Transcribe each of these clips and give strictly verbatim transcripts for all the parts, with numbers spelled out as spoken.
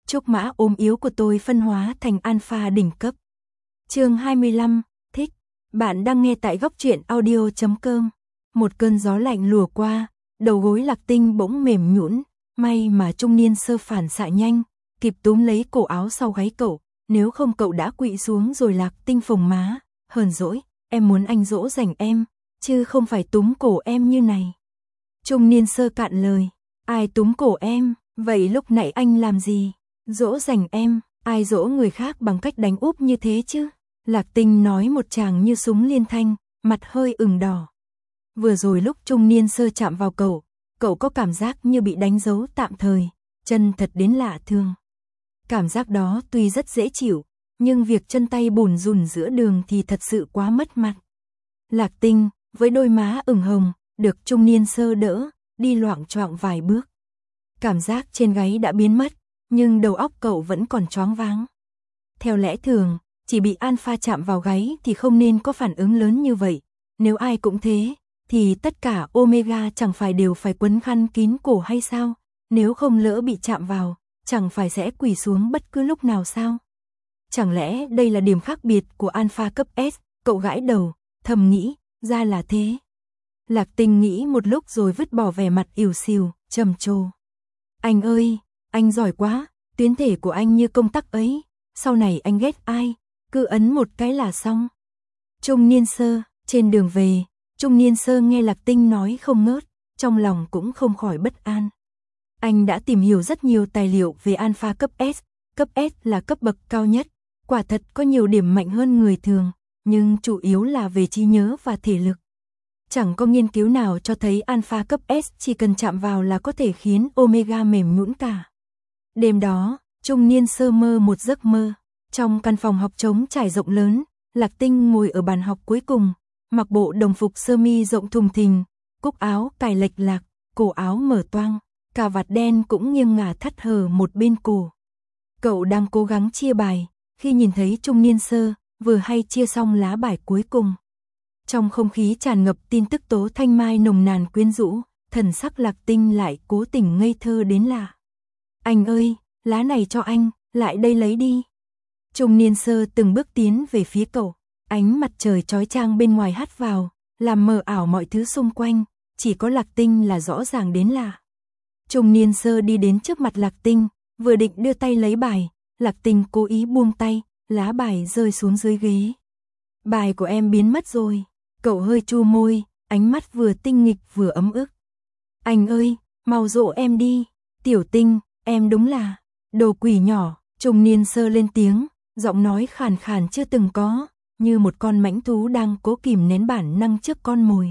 Chúc mã ốm yếu của tôi phân hóa thành alpha đỉnh cấp. Chương hai mươi lăm, thích. Bạn đang nghe tại góc truyện audio chấm com. Một cơn gió lạnh lùa qua, đầu gối Lạc Tinh bỗng mềm nhũn, may mà trung niên sơ phản xạ nhanh, kịp túm lấy cổ áo sau gáy cậu, nếu không cậu đã quỵ xuống rồi. Lạc Tinh phồng má, hờn dỗi, em muốn anh dỗ dành em, chứ không phải túm cổ em như này. Trung niên sơ cạn lời, ai túm cổ em, vậy lúc nãy anh làm gì? Dỗ dành em, ai dỗ người khác bằng cách đánh úp như thế chứ? Lạc Tinh nói một tràng như súng liên thanh, mặt hơi ửng đỏ. Vừa rồi lúc trung niên sơ chạm vào cậu, cậu có cảm giác như bị đánh dấu tạm thời, chân thật đến lạ thường. Cảm giác đó tuy rất dễ chịu, nhưng việc chân tay bùn rùn giữa đường thì thật sự quá mất mặt. Lạc Tinh, với đôi má ửng hồng, được trung niên sơ đỡ, đi loạng choạng vài bước. Cảm giác trên gáy đã biến mất, nhưng đầu óc cậu vẫn còn choáng váng. Theo lẽ thường, chỉ bị alpha chạm vào gáy thì không nên có phản ứng lớn như vậy. Nếu ai cũng thế, thì tất cả omega chẳng phải đều phải quấn khăn kín cổ hay sao? Nếu không lỡ bị chạm vào, chẳng phải sẽ quỳ xuống bất cứ lúc nào sao? Chẳng lẽ đây là điểm khác biệt của alpha cấp S? Cậu gãi đầu, thầm nghĩ, ra là thế. Lạc Tinh nghĩ một lúc rồi vứt bỏ vẻ mặt ỉu xìu, trầm trồ. Anh ơi, anh giỏi quá, tuyến thể của anh như công tắc ấy, sau này anh ghét ai, cứ ấn một cái là xong. Trung niên sơ, trên đường về, trung niên sơ nghe Lạc Tinh nói không ngớt, trong lòng cũng không khỏi bất an. Anh đã tìm hiểu rất nhiều tài liệu về alpha cấp S, cấp S là cấp bậc cao nhất, quả thật có nhiều điểm mạnh hơn người thường, nhưng chủ yếu là về trí nhớ và thể lực. Chẳng có nghiên cứu nào cho thấy alpha cấp S chỉ cần chạm vào là có thể khiến omega mềm nhũn cả. Đêm đó, trung niên sơ mơ một giấc mơ. Trong căn phòng học trống trải rộng lớn, Lạc Tinh ngồi ở bàn học cuối cùng, mặc bộ đồng phục sơ mi rộng thùng thình, cúc áo cài lệch lạc, cổ áo mở toang, cà vạt đen cũng nghiêng ngả thắt hở một bên cổ. Cậu đang cố gắng chia bài, khi nhìn thấy trung niên sơ, vừa hay chia xong lá bài cuối cùng. Trong không khí tràn ngập tin tức tố thanh mai nồng nàn quyến rũ, thần sắc Lạc Tinh lại cố tình ngây thơ đến lạ. Anh ơi, lá này cho anh, lại đây lấy đi. Trung niên sơ từng bước tiến về phía cậu, ánh mặt trời chói chang bên ngoài hắt vào, làm mờ ảo mọi thứ xung quanh, chỉ có Lạc Tinh là rõ ràng đến lạ. Trung niên sơ đi đến trước mặt Lạc Tinh, vừa định đưa tay lấy bài, Lạc Tinh cố ý buông tay, lá bài rơi xuống dưới ghế. Bài của em biến mất rồi. Cậu hơi chu môi, ánh mắt vừa tinh nghịch vừa ấm ức. Anh ơi, mau dỗ em đi. Tiểu Tinh, em đúng là đồ quỷ nhỏ. Trung niên sơ lên tiếng, giọng nói khàn khàn chưa từng có, như một con mãnh thú đang cố kìm nén bản năng trước con mồi.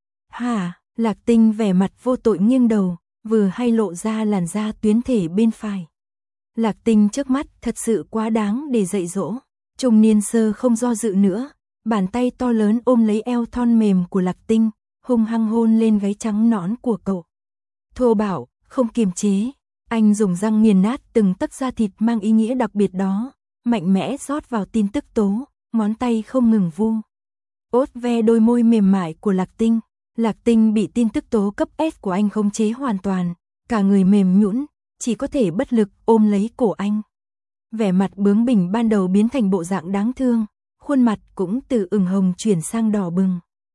Hả? Lạc Tinh vẻ mặt vô tội nghiêng đầu, vừa hay lộ ra làn da tuyến thể bên phải. Lạc Tinh trước mắt thật sự quá đáng để dạy dỗ. Trung niên sơ không do dự nữa, bàn tay to lớn ôm lấy eo thon mềm của Lạc Tinh, hung hăng hôn lên gáy trắng nõn của cậu. Thô bạo, không kiềm chế, anh dùng răng nghiền nát từng tấc da thịt mang ý nghĩa đặc biệt đó, mạnh mẽ rót vào tin tức tố, ngón tay không ngừng vu. Ốt ve đôi môi mềm mại của Lạc Tinh. Lạc Tinh bị tin tức tố cấp S của anh khống chế hoàn toàn, cả người mềm nhũn, chỉ có thể bất lực ôm lấy cổ anh. Vẻ mặt bướng bỉnh ban đầu biến thành bộ dạng đáng thương, khuôn mặt cũng từ ửng hồng chuyển sang đỏ bừng.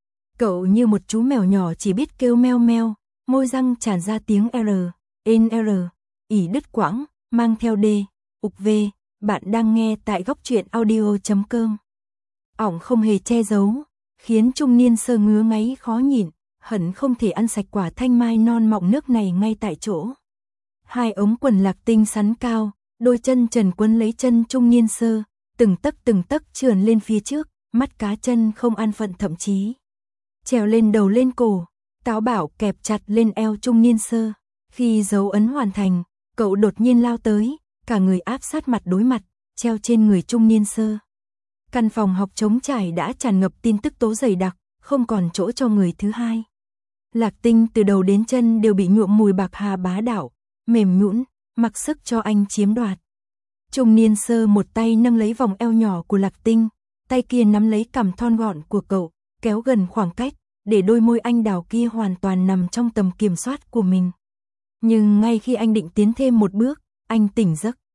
Cậu như một chú mèo nhỏ chỉ biết kêu meo meo, môi răng tràn ra tiếng R, N R, ỉ đứt quãng, mang theo D, ục V. Bạn đang nghe tại góc truyện audio chấm com. Ỏng không hề che giấu, khiến trung niên sơ ngứa ngáy khó nhịn, hận không thể ăn sạch quả thanh mai non mọng nước này ngay tại chỗ. Hai ống quần Lạc Tinh sắn cao, đôi chân trần quấn lấy chân trung niên sơ, từng tấc từng tấc trườn lên phía trước, mắt cá chân không an phận thậm chí trèo lên đầu lên cổ, táo bạo kẹp chặt lên eo trung niên sơ. Khi dấu ấn hoàn thành, cậu đột nhiên lao tới, cả người áp sát mặt đối mặt, treo trên người trung niên sơ. Căn phòng học trống trải đã tràn ngập tin tức tố dày đặc, không còn chỗ cho người thứ hai. Lạc Tinh từ đầu đến chân đều bị nhuộm mùi bạc hà bá đạo, mềm nhũn, mặc sức cho anh chiếm đoạt. Trung niên sơ một tay nâng lấy vòng eo nhỏ của Lạc Tinh, tay kia nắm lấy cằm thon gọn của cậu, kéo gần khoảng cách, để đôi môi anh đào kia hoàn toàn nằm trong tầm kiểm soát của mình. Nhưng ngay khi anh định tiến thêm một bước, anh tỉnh giấc.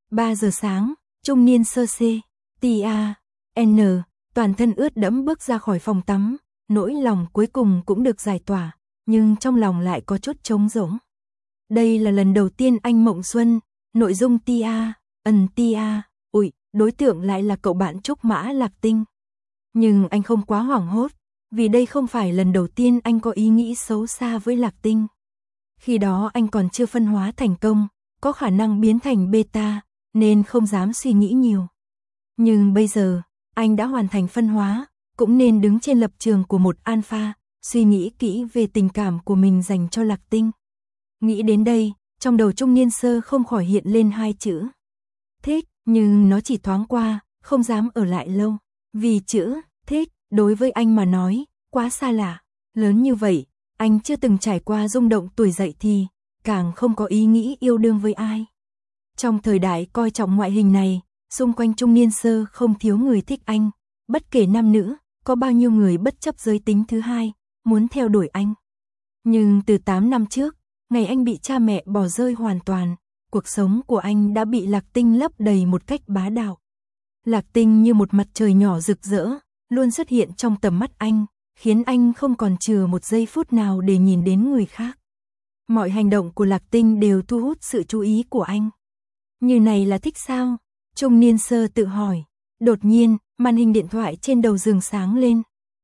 ba giờ sáng, trung niên sơ C, T A, N, toàn thân ướt đẫm bước ra khỏi phòng tắm, nỗi lòng cuối cùng cũng được giải tỏa, nhưng trong lòng lại có chút trống rỗng. Đây là lần đầu tiên anh mộng xuân, nội dung T A, ẩn T A, ui, đối tượng lại là cậu bạn Trúc Mã Lạc Tinh. Nhưng anh không quá hoảng hốt, vì đây không phải lần đầu tiên anh có ý nghĩ xấu xa với Lạc Tinh. Khi đó anh còn chưa phân hóa thành công, có khả năng biến thành beta, nên không dám suy nghĩ nhiều. Nhưng bây giờ, anh đã hoàn thành phân hóa, cũng nên đứng trên lập trường của một alpha, suy nghĩ kỹ về tình cảm của mình dành cho Lạc Tinh. Nghĩ đến đây, trong đầu trung niên sơ không khỏi hiện lên hai chữ. Thích, nhưng nó chỉ thoáng qua, không dám ở lại lâu. Vì chữ, thích, đối với anh mà nói, quá xa lạ. Lớn như vậy, anh chưa từng trải qua rung động tuổi dậy thì, càng không có ý nghĩ yêu đương với ai. Trong thời đại coi trọng ngoại hình này, xung quanh trung niên sơ không thiếu người thích anh. Bất kể nam nữ, có bao nhiêu người bất chấp giới tính thứ hai, muốn theo đuổi anh. Nhưng từ tám năm trước, ngày anh bị cha mẹ bỏ rơi hoàn toàn, cuộc sống của anh đã bị Lạc Tinh lấp đầy một cách bá đạo. Lạc Tinh như một mặt trời nhỏ rực rỡ, luôn xuất hiện trong tầm mắt anh, khiến anh không còn chừa một giây phút nào để nhìn đến người khác. Mọi hành động của Lạc Tinh đều thu hút sự chú ý của anh. Như này là thích sao? Trung niên sơ tự hỏi. Đột nhiên, màn hình điện thoại trên đầu giường sáng lên.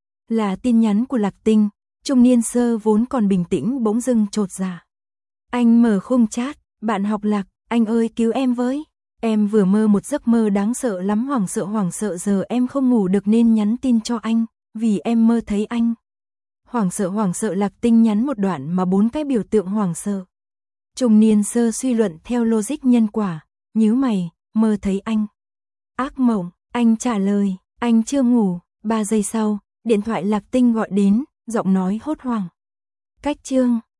Là tin nhắn của Lạc Tinh. Trung niên sơ vốn còn bình tĩnh bỗng dưng chột dạ. Anh mở khung chat, bạn học Lạc, anh ơi cứu em với. Em vừa mơ một giấc mơ đáng sợ lắm, hoảng sợ hoảng sợ giờ em không ngủ được nên nhắn tin cho anh, vì em mơ thấy anh. Hoảng sợ hoảng sợ Lạc Tinh nhắn một đoạn mà bốn cái biểu tượng hoảng sợ. Trung niên sơ suy luận theo logic nhân quả, nhíu mày, mơ thấy anh. Ác mộng, anh trả lời, anh chưa ngủ, ba giây sau, điện thoại Lạc Tinh gọi đến, giọng nói hốt hoảng. Cách chương